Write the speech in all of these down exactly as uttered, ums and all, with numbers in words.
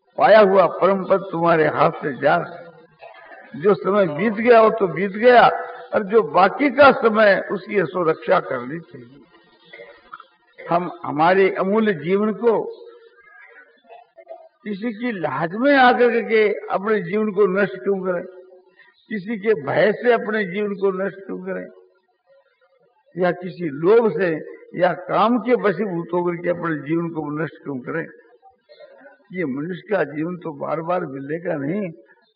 पाया हुआ परम पद तुम्हारे हाथ से जा रहा है। जो समय बीत गया वो तो बीत गया, और जो बाकी का समय उसकी असो रक्षा करनी चाहिए। हम हमारे अमूल्य जीवन को किसी की लाज में आकर के अपने जीवन को नष्ट क्यों करें, किसी के भय से अपने जीवन को नष्ट क्यों करें, या किसी लोभ से या काम के वशीभूत होकर के अपने जीवन को नष्ट क्यों करें। ये मनुष्य का जीवन तो बार बार मिलेगा नहीं।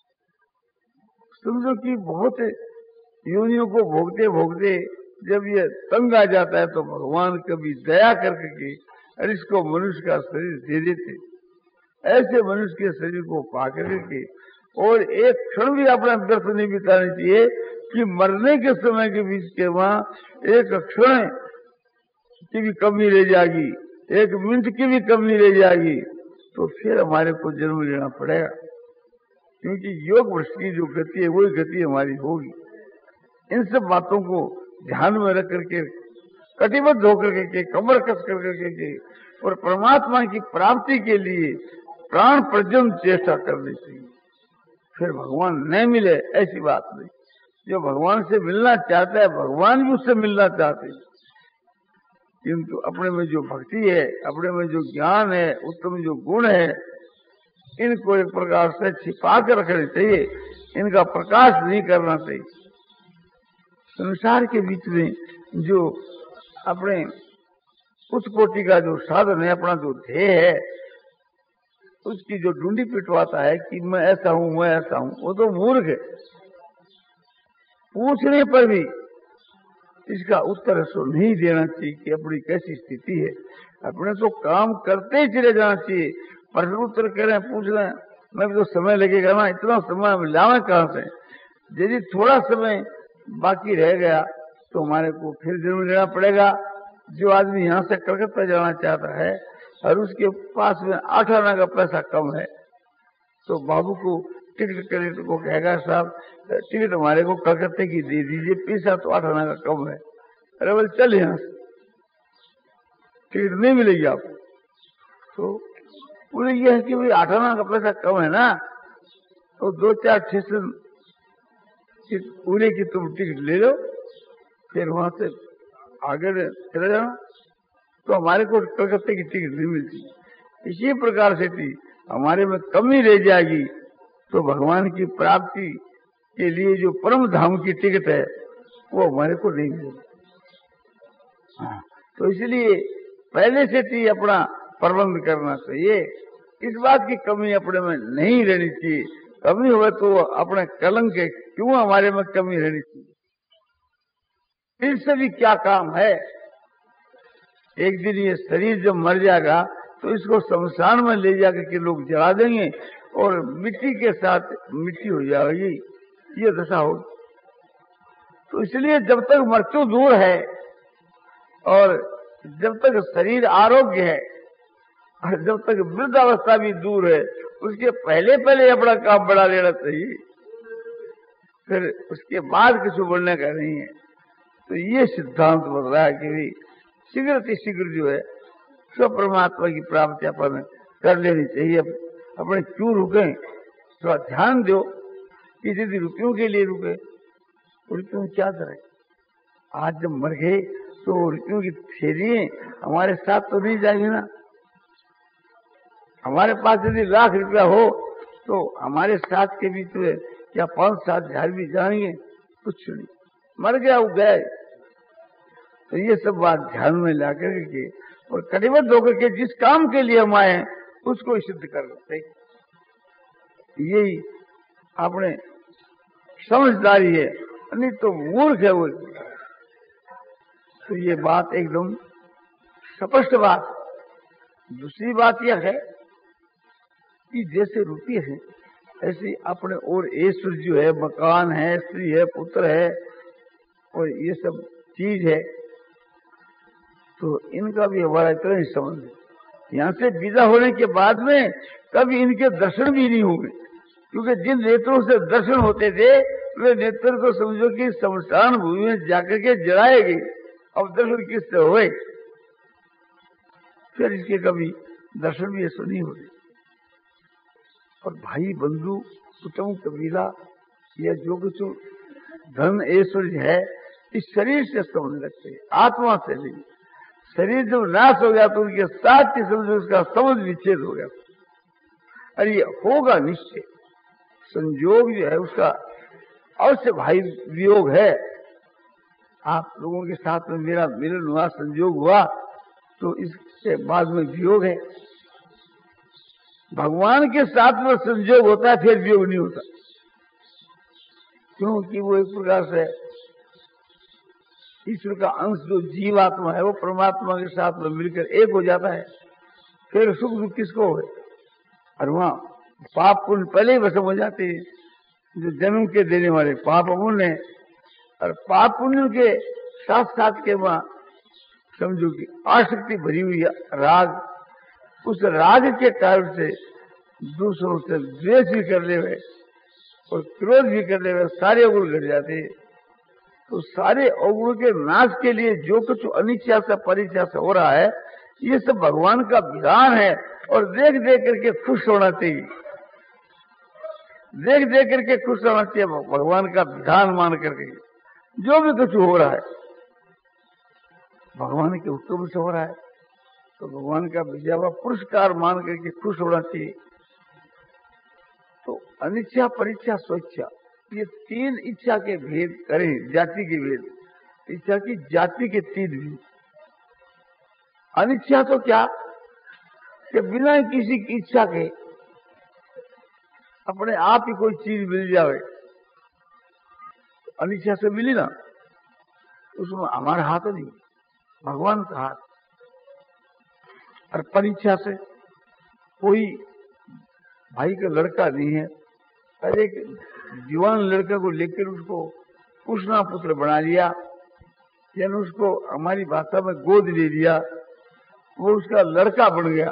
समझो कि बहुत योनियों को भोगते भोगते जब ये तंग आ जाता है तो भगवान कभी दया करके के और इसको मनुष्य का शरीर दे देते। ऐसे मनुष्य के शरीर को पा करके और एक क्षण भी अपना व्यर्थ नहीं बिताना चाहिए कि मरने के समय के बीच के वहां एक क्षण की भी कमी रह जाएगी, एक मिनट की भी कमी रह जाएगी, तो फिर हमारे को जन्म लेना पड़ेगा। क्योंकि योग भ्रष्ट की जो गति है वही गति हमारी होगी। इन सब बातों को ध्यान में रख करके कटिबद्ध होकर के कमर कस कर करके और परमात्मा की प्राप्ति के लिए प्राण पर्यंत चेष्टा करनी चाहिए। फिर भगवान नहीं मिले ऐसी बात नहीं। जो भगवान से मिलना चाहता है भगवान भी उससे मिलना चाहते हैं, किंतु अपने में जो भक्ति है, अपने में जो ज्ञान है, उत्तम जो गुण है, इनको एक प्रकार से छिपा कर रखना चाहिए, इनका प्रकाश नहीं करना चाहिए। संसार के बीच में जो अपने उच्च कोटि का जो साधन है, अपना जो ध्येय है, उसकी जो ढूंढी पिटवाता है कि मैं ऐसा हूं मैं ऐसा हूं, वो तो मूर्ख है। पूछने पर भी इसका उत्तर सो नहीं देना चाहिए कि अपनी कैसी स्थिति है। अपने तो काम करते ही चले जाना चाहिए। प्रश्न उत्तर करें, पूछ लें, मैं भी तो समय लगेगा ना, इतना समय हम लावे कहां से। यदि थोड़ा समय बाकी रह गया तो हमारे को फिर जन्म लेना पड़ेगा। जो आदमी यहाँ से कलकत्ता जाना चाहता है और उसके पास में आठ आना का पैसा कम है, तो बाबू को टिकट कलेक्टर को कहेगा साहब टिकट हमारे को कलकत्ते की दे दीजिए, पैसा तो आठ आना का कम है। अरे बोले चल यहाँ से, टिकट नहीं मिलेगी आपको। तो बोले ये है कि भाई आठ आना का पैसा कम है ना, तो दो चार स्टेशन पूरे की तुम टिकट ले लो, फिर वहां से आगे चले जाना। तो हमारे को कलकत्ते की टिकट नहीं मिलती। इसी प्रकार से थी हमारे में कमी रह जाएगी तो भगवान की प्राप्ति के लिए जो परम धाम की टिकट है वो हमारे को नहीं मिलेगी। तो इसलिए पहले से थी अपना प्रबंध करना चाहिए। इस बात की कमी अपने में नहीं रहनी चाहिए। कमी हो तो अपने कलंक है, क्यों हमारे में कमी रहनी चाहिए। इससे भी क्या काम है। एक दिन ये शरीर जब मर जाएगा तो इसको शमशान में ले जाकर के लोग जला देंगे और मिट्टी के साथ मिट्टी हो जाएगी, ये दशा होगी। तो इसलिए जब तक मृत्यु दूर है और जब तक शरीर आरोग्य है और जब तक वृद्धावस्था भी दूर है, उसके पहले पहले अपना काम बढ़ा लेना चाहिए, फिर उसके बाद कुछ बढ़ने का नहीं है। तो ये सिद्धांत बन रहा है कि भाई शीघ्र से शीघ्र जो है स्व परमात्मा की प्राप्ति अपन कर लेनी चाहिए। अपने क्यों रुके, थोड़ा ध्यान दो कि यदि रुपयों के लिए रुके, रुपयों क्या करें। आज जब मर गए तो रुपयों की थैली हमारे साथ तो नहीं जाएगी ना। हमारे पास यदि लाख रुपया हो तो हमारे साथ के बीच में क्या पांच सात हजार भी जाएंगे, कुछ नहीं, मर गया वो गए। तो ये सब बात ध्यान में ला करके और कटिबद्ध होकर के जिस काम के लिए हम आए उसको सिद्ध कर सकते, यही अपने समझदारी है, नहीं तो मूर्ख है वो। तो ये बात एकदम स्पष्ट बात। दूसरी बात यह है कि जैसे रुपये है ऐसे अपने और ऐश्वर्य जो है, मकान है, स्त्री है, पुत्र है और ये सब चीज है, तो इनका भी हमारा इतना ही संबंध है। यहाँ से विदा होने के बाद में कभी इनके दर्शन भी नहीं होंगे, क्योंकि जिन नेत्रों से दर्शन होते थे वे नेत्र को समझो कि शमशान भूमि में जाकर के जलाएगी। अब दर्शन किससे हुए, फिर इसके कभी दर्शन भी ऐसा नहीं होते। और भाई बंधु कुटुंब कबीला या जो कुछ धन ऐश्वर्य है इस शरीर से समझ लगते हैं, आत्मा से नहीं। शरीर जब नाश हो गया तो उनके साथ ही समझो उसका समझ विच्छेद हो गया। अरे ये होगा निश्चय, संयोग जो है उसका अवश्य भाई वियोग है। आप लोगों के साथ में मेरा मिलन हुआ, संयोग हुआ, तो इसके बाद में वियोग है। भगवान के साथ में संयोग होता है, फिर वियोग नहीं होता, क्योंकि वो एक प्रकार से ईश्वर का अंश जो जीवात्मा है वो परमात्मा के साथ में मिलकर एक हो जाता है। फिर सुख दुख किसको हो? और वहां पाप पुण्य पहले ही भस्म हो जाते हैं, जो जन्म के देने वाले पाप पुण्य है। और पाप पुण्य के साथ साथ के वहां समझो कि आसक्ति भरी हुई राग, उस राग के कारण से दूसरों से द्वेष भी कर ले हुए और क्रोध भी कर ले हुए सारे अवगुण घट जाते हैं। तो सारे अवगुण के नाश के लिए जो कुछ अनिच्छा से परिच्छा से हो रहा है ये सब भगवान का विधान है। और देख देख करके खुश होना चाहिए, देख देख करके खुश होना चाहिए, भगवान का विधान मान करके। जो भी कुछ हो रहा है भगवान के हुक्म से हो रहा है तो भगवान का भेजा हुआ पुरस्कार मान करके खुश होना चाहिए। तो अनिच्छा परिच्छा स्वेच्छा ये तीन इच्छा के भेद करें, जाति के भेद, इच्छा की जाति के तीन भेद। अनिच्छा तो क्या कि बिना किसी की इच्छा के अपने आप ही कोई चीज मिल जाए, अनिच्छा से मिली ना, उसमें हमारा हाथ नहीं, भगवान का हाथ। और परीक्षा से कोई भाई का लड़का नहीं है, अरे एक जवान लड़का को लेकर उसको पुष्णा पुत्र बना लिया, यानी उसको हमारी भाषा में गोद ले लिया, वो उसका लड़का बन गया।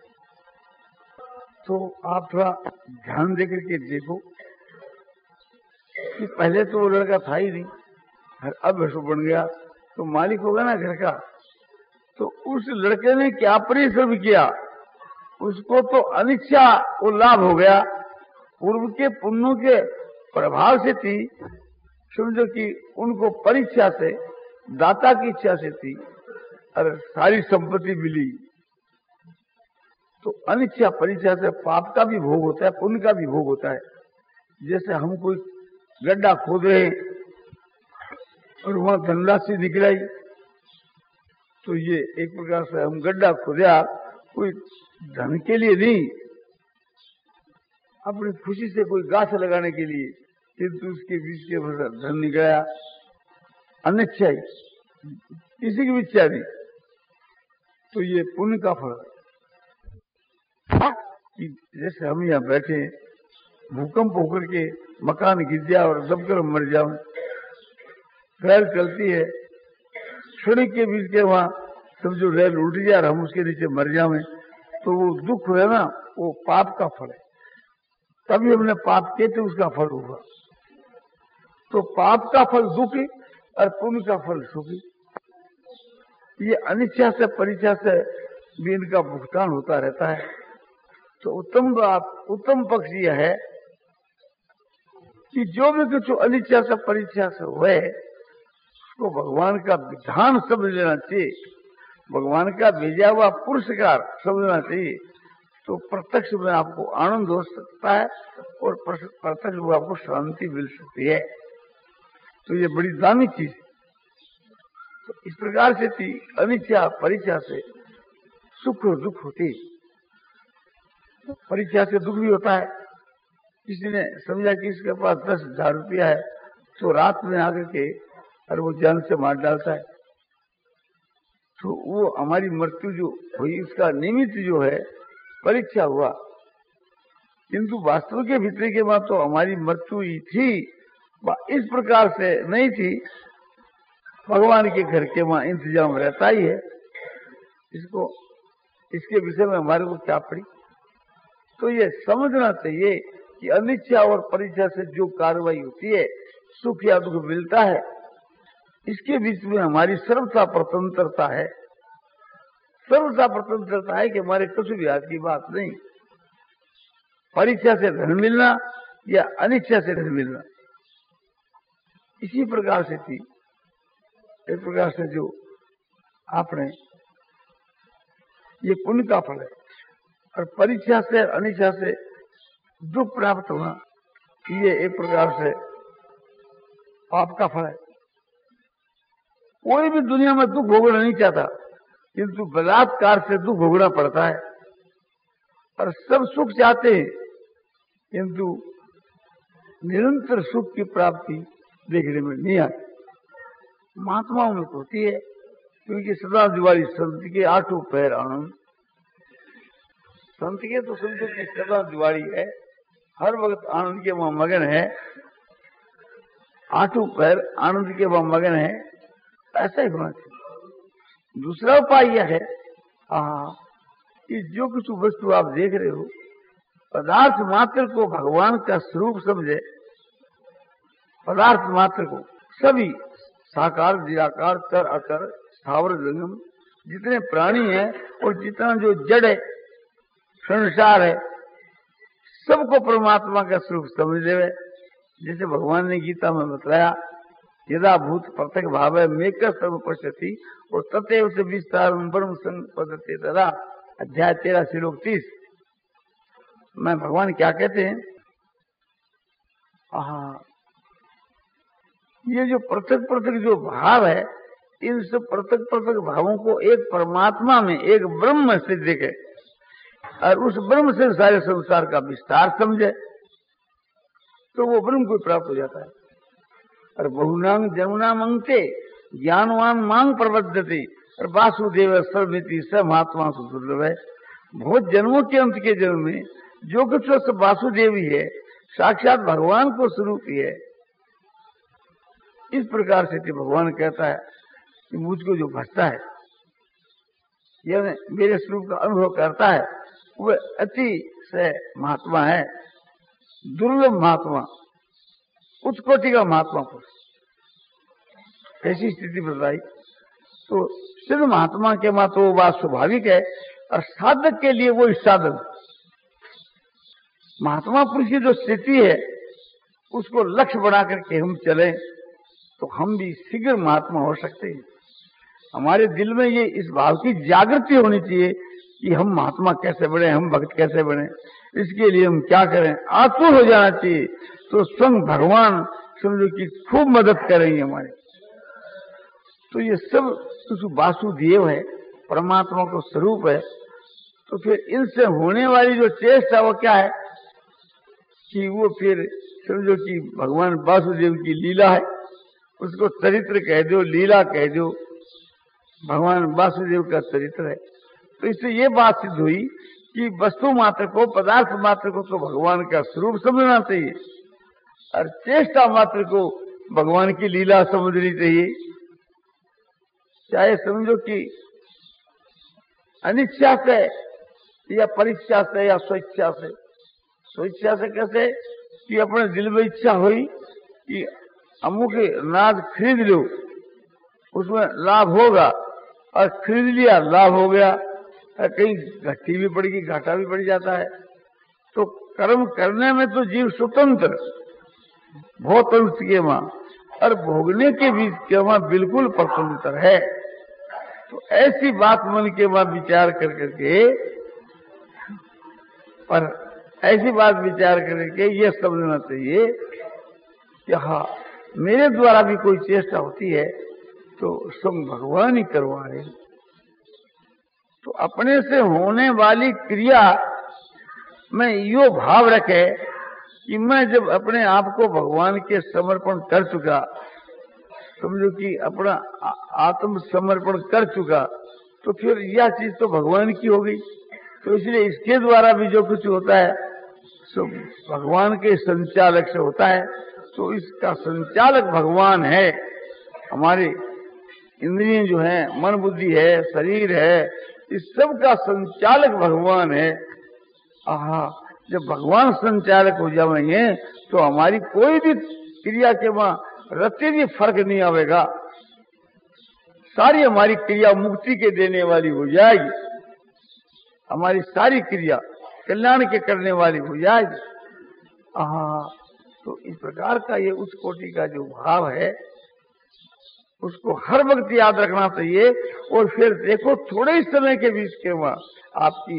तो आप थोड़ा ध्यान देकर के देखो कि पहले तो वो लड़का था ही नहीं, अब वैसे बन गया तो मालिक होगा ना घर का। तो उस लड़के ने क्या परिश्रम किया, उसको तो अनिच्छा वो लाभ हो गया, पूर्व के पुण्यों के प्रभाव से थी, समझो कि उनको परीक्षा से दाता की इच्छा से थी और सारी संपत्ति मिली। तो अनिच्छा परीक्षा से पाप का भी भोग होता है, पुण्य का भी भोग होता है। जैसे हम कोई गड्ढा खोद रहे और वहां धनराशि निकलाई, तो ये एक प्रकार से हम गड्ढा खोदा कोई धन के लिए नहीं, अपनी खुशी से कोई गाछ लगाने के लिए, किंतु उसके बीच के धन निकला अनिच्छा ही, किसी की भी इच्छा नहीं। तो ये पुण्य का फल है। जैसे हम यहाँ बैठे भूकंप होकर के मकान गिर जाए और दबकर मर जाओ, रेल चलती है, क्षणिक के बीच के वहां समझो रेल उल्ट जाए और हम उसके नीचे मर जावे, तो वो दुख है ना, वो पाप का फल है। तभी हमने पाप किए तो उसका फल होगा। तो पाप का फल दुख और पुण्य का फल सुखी। ये अनिच्छा से परिच्छा से भी इनका भुगतान होता रहता है। तो उत्तम बात, उत्तम पक्ष यह है कि जो भी कुछ अनिच्छा से परिच्छा से हुए उसको भगवान का विधान समझ लेना चाहिए, भगवान का भेजा हुआ पुरस्कार समझना चाहिए। तो प्रत्यक्ष में आपको आनंद हो सकता है और प्रत्यक्ष में आपको शांति मिल सकती है। तो ये बड़ी दामी चीज है। तो इस प्रकार से थी अनिच्छा परिच्छा से सुख और दुख होती। परिच्छा से दुख भी होता है। किसी ने समझा कि इसके पास दस हजार रुपया है तो रात में आकर के और वो जान से मार डालता है, तो वो हमारी मृत्यु जो हुई उसका निमित्त जो है परीक्षा हुआ। किंतु वास्तव के भीतर के बाद तो हमारी मृत्यु ही थी, इस प्रकार से नहीं थी। भगवान के घर के वहां इंतजाम रहता ही है। इसको इसके विषय में हमारे को क्या पड़ी। तो ये समझना चाहिए कि अनिच्छा और परीक्षा से जो कार्रवाई होती है, सुख या दुख मिलता है, इसके बीच में हमारी सर्वथा स्वतंत्रता है। सर्वथा स्वतंत्रता है कि हमारे कुछ भी हाथ की बात नहीं। परीक्षा से धन मिलना या अनिच्छा से धन मिलना, इसी प्रकार से थी। इस प्रकार से जो आपने ये पुण्य का फल है, और परीक्षा से अनिच्छा से दुख प्राप्त होना ये एक प्रकार से पाप का फल है। कोई भी दुनिया में दुख भोगना नहीं चाहता, किंतु बलात्कार से दुख भोगना पड़ता है। और सब सुख चाहते हैं, किंतु निरंतर सुख की प्राप्ति देखने में नहीं आती। महात्माओं में तो होती है, क्योंकि सदा दिवाली संत के आठों पैर आनंद। संत के तो संतों की सदा दिवाली है, हर वक्त आनंद के वहां मगन है, आठों पैर आनंद के वहां मगन है। ऐसा ही होना चाहिए। दूसरा उपाय यह है हाँ कि जो कुछ वस्तु आप देख रहे हो, पदार्थ मात्र को भगवान का स्वरूप समझे। पदार्थ मात्र को, सभी साकार निराकार तर अतर स्थावर जंगम जितने प्राणी हैं और जितना जो जड़ है संसार है, सबको परमात्मा का स्वरूप समझ ले। जैसे भगवान ने गीता में बताया, यदा भूत पृथक भाव है मेक सर्व पश्यति और तथैव से विस्तार ब्रह्म संपदते तदा। अध्याय तेरह श्लोक तीस में भगवान क्या कहते हैं, हाँ ये जो पृथक पृथक जो भाव है, इन सब पृथक पृथक भावों को एक परमात्मा में, एक ब्रह्म से देखे और उस ब्रह्म से सारे संसार का विस्तार समझे, तो वो ब्रह्म को प्राप्त हो जाता है। और बहुनांग जमुना मंगते ज्ञानवान मांग प्रबद्धते और वासुदेव सर्वमिति स महात्मा सुदुर्लभ है। बहुत जन्मों के अंत के जन्म में जो कुछ सब वासुदेव ही है, साक्षात भगवान को स्वरूप ही है। इस प्रकार से भगवान कहता है कि मुझको जो भजता है, यानी मेरे स्वरूप का अनुभव करता है, वह अति से महात्मा है, दुर्लभ महात्मा, उच्च कोटि का महात्मा पुरुष। ऐसी स्थिति बताई तो सिद्ध महात्मा के मां तो वो बात स्वाभाविक है, और साधक के लिए वो साधन। महात्मा पुरुष की जो स्थिति है उसको लक्ष्य बना करके हम चले तो हम भी शीघ्र महात्मा हो सकते हैं। हमारे दिल में ये इस भाव की जागृति होनी चाहिए कि हम महात्मा कैसे बने, हम भक्त कैसे बने, इसके लिए हम क्या करें, आतुर हो जाना चाहिए। तो स्वयं भगवान समझो कि खूब मदद करेंगे हमारे। तो ये सब कुछ वासुदेव है, परमात्मा को स्वरूप है। तो फिर इनसे होने वाली जो चेष्टा वो क्या है कि वो फिर समझो कि भगवान वासुदेव की लीला है, उसको चरित्र कह दो, लीला कह दो, भगवान वासुदेव का चरित्र है। तो इससे ये बात सिद्ध हुई कि वस्तु मात्र को, पदार्थ मात्र को तो भगवान का स्वरूप समझना चाहिए, और चेष्टा मात्र को भगवान की लीला समझनी चाहिए। चाहे समझो कि अनिच्छा से या परीक्षा से या स्वेच्छा से। स्वेच्छा से कैसे कि अपने दिल में इच्छा हुई कि अमुक नाद खरीद लो, उसमें लाभ होगा, और खरीद लिया, लाभ हो गया, कहीं घटी भी पड़ेगी, घाटा भी पड़ जाता है। तो कर्म करने में तो जीव स्वतंत्र, बहुत अंश के मां, और भोगने के बीच के मां बिल्कुल स्वतंत्र है। तो ऐसी बात मन के मां विचार कर करके, पर ऐसी बात विचार करके ये समझना चाहिए कि हाँ मेरे द्वारा भी कोई चेष्टा होती है तो सब भगवान ही करवा रहे। तो अपने से होने वाली क्रिया में यो भाव रखे कि मैं जब अपने आप को भगवान के समर्पण कर चुका, समझो कि अपना आत्म समर्पण कर चुका, तो फिर यह चीज तो भगवान की हो गई। तो इसलिए इसके द्वारा भी जो कुछ होता है सो भगवान के संचालक से होता है। तो इसका संचालक भगवान है। हमारे इंद्रियां जो है, मन बुद्धि है, शरीर है, इस सब का संचालक भगवान है। आहा, जब भगवान संचालक हो जाएंगे तो हमारी कोई भी क्रिया के वहां रत्ते भी फर्क नहीं आवेगा। सारी हमारी क्रिया मुक्ति के देने वाली हो जाएगी। हमारी सारी क्रिया कल्याण के करने वाली हो जाए। आहा, तो इस प्रकार का ये उस कोटि का जो भाव है उसको हर वक्त याद रखना चाहिए। और फिर देखो थोड़े ही समय के बीच के वहां आपकी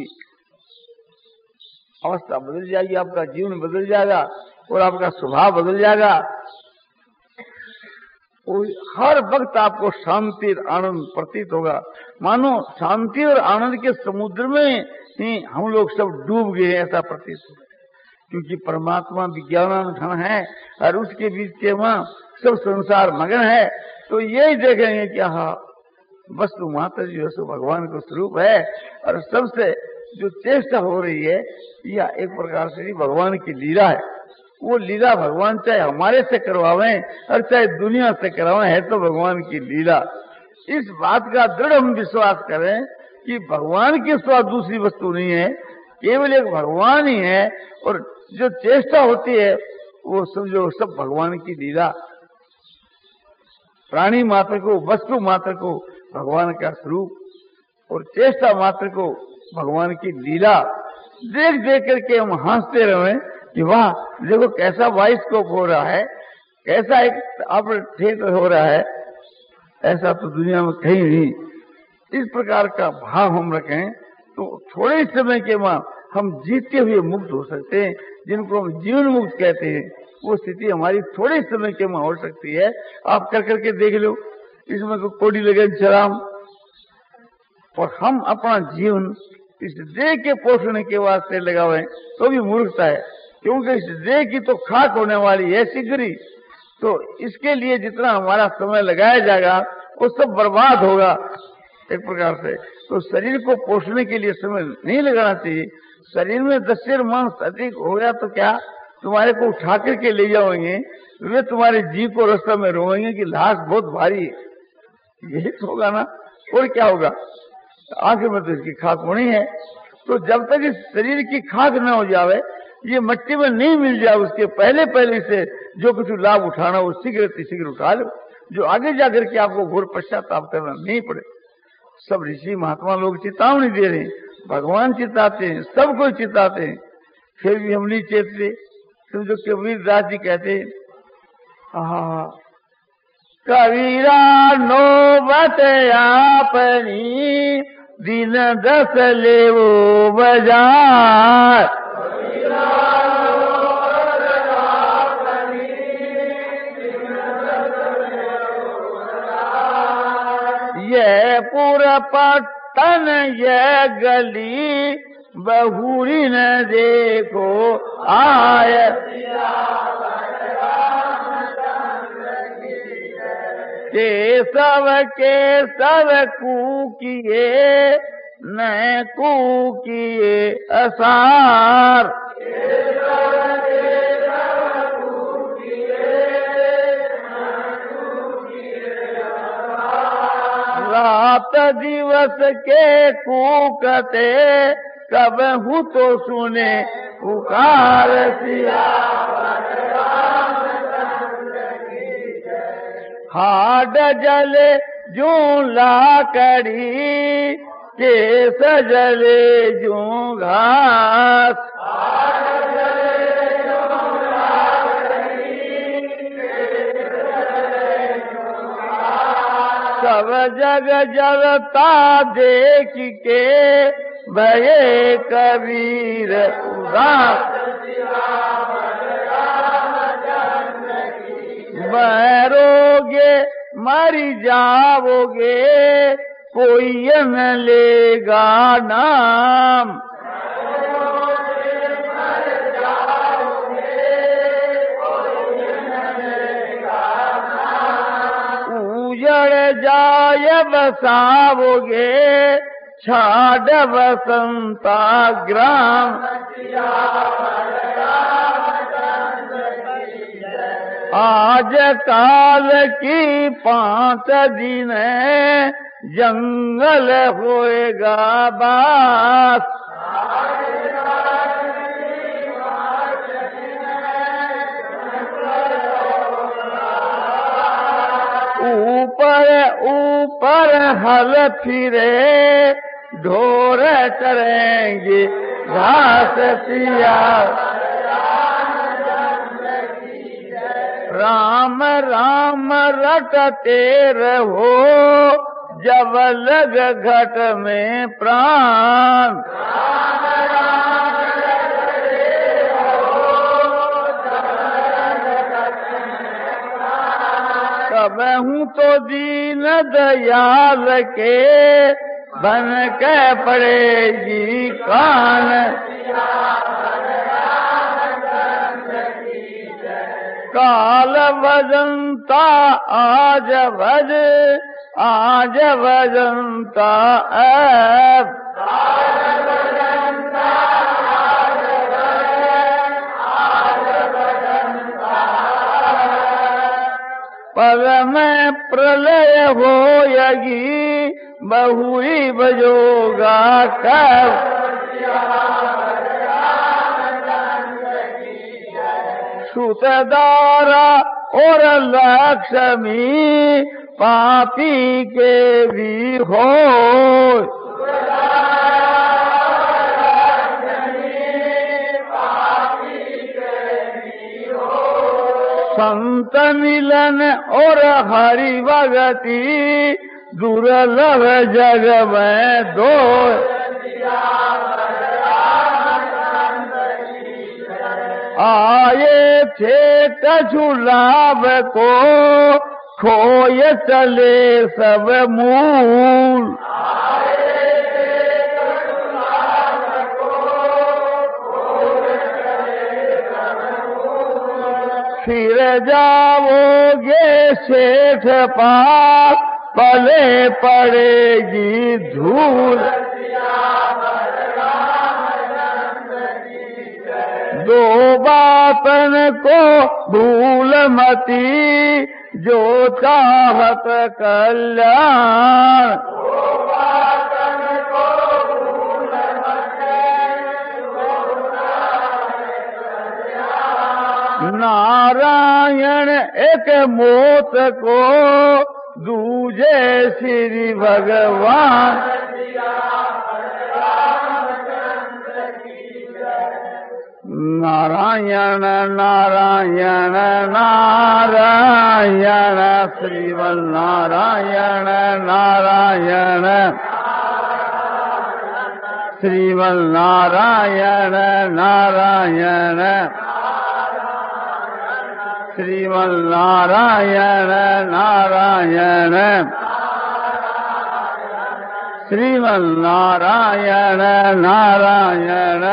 अवस्था बदल जाएगी, आपका जीवन बदल जाएगा और आपका स्वभाव बदल जाएगा। और हर वक्त आपको शांति और आनंद प्रतीत होगा, मानो शांति और आनंद के समुद्र में ही हम लोग सब डूब गए ऐसा प्रतीत होगा। क्योंकि परमात्मा विज्ञानानुष्ठान है और उसके बीच के वहां सब संसार मगन है। तो यही देखेंगे कि हाँ वस्तु मात्र जो है भगवान का स्वरूप है और सबसे जो चेष्टा हो रही है यह एक प्रकार से भगवान की लीला है। वो लीला भगवान चाहे हमारे से करवावे और चाहे दुनिया से करवावे, है तो भगवान की लीला। इस बात का दृढ़ हम विश्वास करें कि भगवान के सिवा दूसरी वस्तु नहीं है, केवल एक भगवान ही है। और जो चेष्टा होती है वो सब जो सब भगवान की लीला। प्राणी मात्र को, वस्तु मात्र को भगवान का स्वरूप और चेष्टा मात्र को भगवान की लीला देख देख करके हम हंसते रहे कि वाह देखो कैसा बाइस्कोप हो रहा है, कैसा एक अब थिएटर हो रहा है, ऐसा तो दुनिया में कहीं नहीं। इस प्रकार का भाव हम रखें तो थोड़े समय के बाद हम जीते हुए मुक्त हो सकते हैं, जिनको हम जीवन मुक्त कहते हैं। वो स्थिति हमारी थोड़े समय के में हो सकती है। आप कर करके देख लो, इसमें तो कोड़ी लगे शराब। और हम अपना जीवन इस देह के पोषण के वास्ते लगावे तो भी मूर्खता है, क्योंकि इस देह की तो खाक होने वाली है शीघ्र ही। तो इसके लिए जितना हमारा समय लगाया जाएगा वो सब बर्बाद होगा एक प्रकार से। तो शरीर को पोषने के लिए समय नहीं लगाना चाहिए। शरीर में दस सेर मांस अधिक हो गया तो क्या तुम्हारे को उठा करके ले जाओगे, वे तुम्हारे जीव को रास्ते में रोएंगे कि लाश बहुत भारी है। यही तो होगा ना, और क्या होगा। आखिर में तो इसकी खाक होनी है। तो जब तक इस शरीर की खाक न हो जावे, ये मिट्टी में नहीं मिल जाए, उसके पहले पहले से जो कुछ लाभ उठाना वो शीघ्र शीघ्र उठा लो, जो आगे जाकर के आपको घोर पश्चाताप करना नहीं पड़े। सब ऋषि महात्मा लोग चेतावनी दे रहे हैं, भगवान चिताते हैं, सब कोई चिताते हैं, फिर भी हम नहीं चेतते। तो जो कबीर दास जी कहते हैं, हाँ कबीरा नौबत आपनी दिन दस ले वो बाजार। ये पूरा पट्टन ये गली बहुरी न देखो आय। केशव केशव कूकिए न कूकिए असार। रात दिवस के कूकते कब हूँ तो सुने पुकार सिया। हाड जले जू लाकड़ी केस जले जू घास। सब जग जलता देख के भये कबीर उदास। मरोगे मरी जाओगे कोई न लेगा नाम। उजड़ जाय बसाओगे छाड़ बसंता ग्राम। आज काल की पांच दिन जंगल होएगा बास। ऊपर ऊपर हल फिरे ढोर चरेंगे घास सिया। राम राम रटते रहो जब लग घट में प्राण। तब हूँ तो दीन दयाल के बन के पड़ेगी कान। काल भजनता आज भज आज भजनता ऐब। पद में प्रलय होयगी बहुरी बजोगा कब। सुतदारा और लक्ष्मी पापी के भी हो। संत मिलन और हरि भगति दुर्लभ जग में दो। आए थे कछुलाभ को खोए चले सब मूल। फिर जाओगे सेठ पास पले पड़ेगी धूल। दो बातन को भूल मती जो चाहत कल्याण। नारायण एक मोत को दूजे श्री भगवान। नारायण नारायण नारायण श्रीमन नारायण नारायण श्रीमन नारायण नारायण श्रीमन नारायण नारायण श्रीमन नारायण नारायण।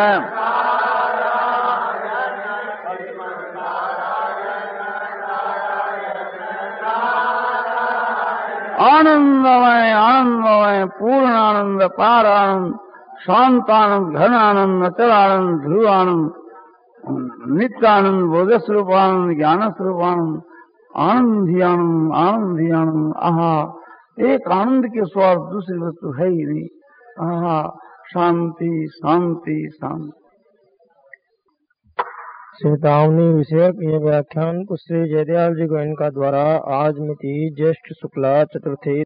आनंदमय आनंदमय पूर्ण आनंद पार आनंद शांतानंद घन आनंद अचल आनंद ध्रुव आनंद नित्यानंद बोध स्वरूप आनंद ज्ञान स्वरूप आनंद आनंद ही आनंद आनंद ही आनंद। आहा, एक आनंद के स्वार्थ दूसरी वस्तु है ही नहीं। आहा, शांति शांति शांति। चेतावनी विषयक ये व्याख्यान श्री जयदयाल जी गोयनका द्वारा आज मिति ज्येष्ठ शुक्ला चतुर्थी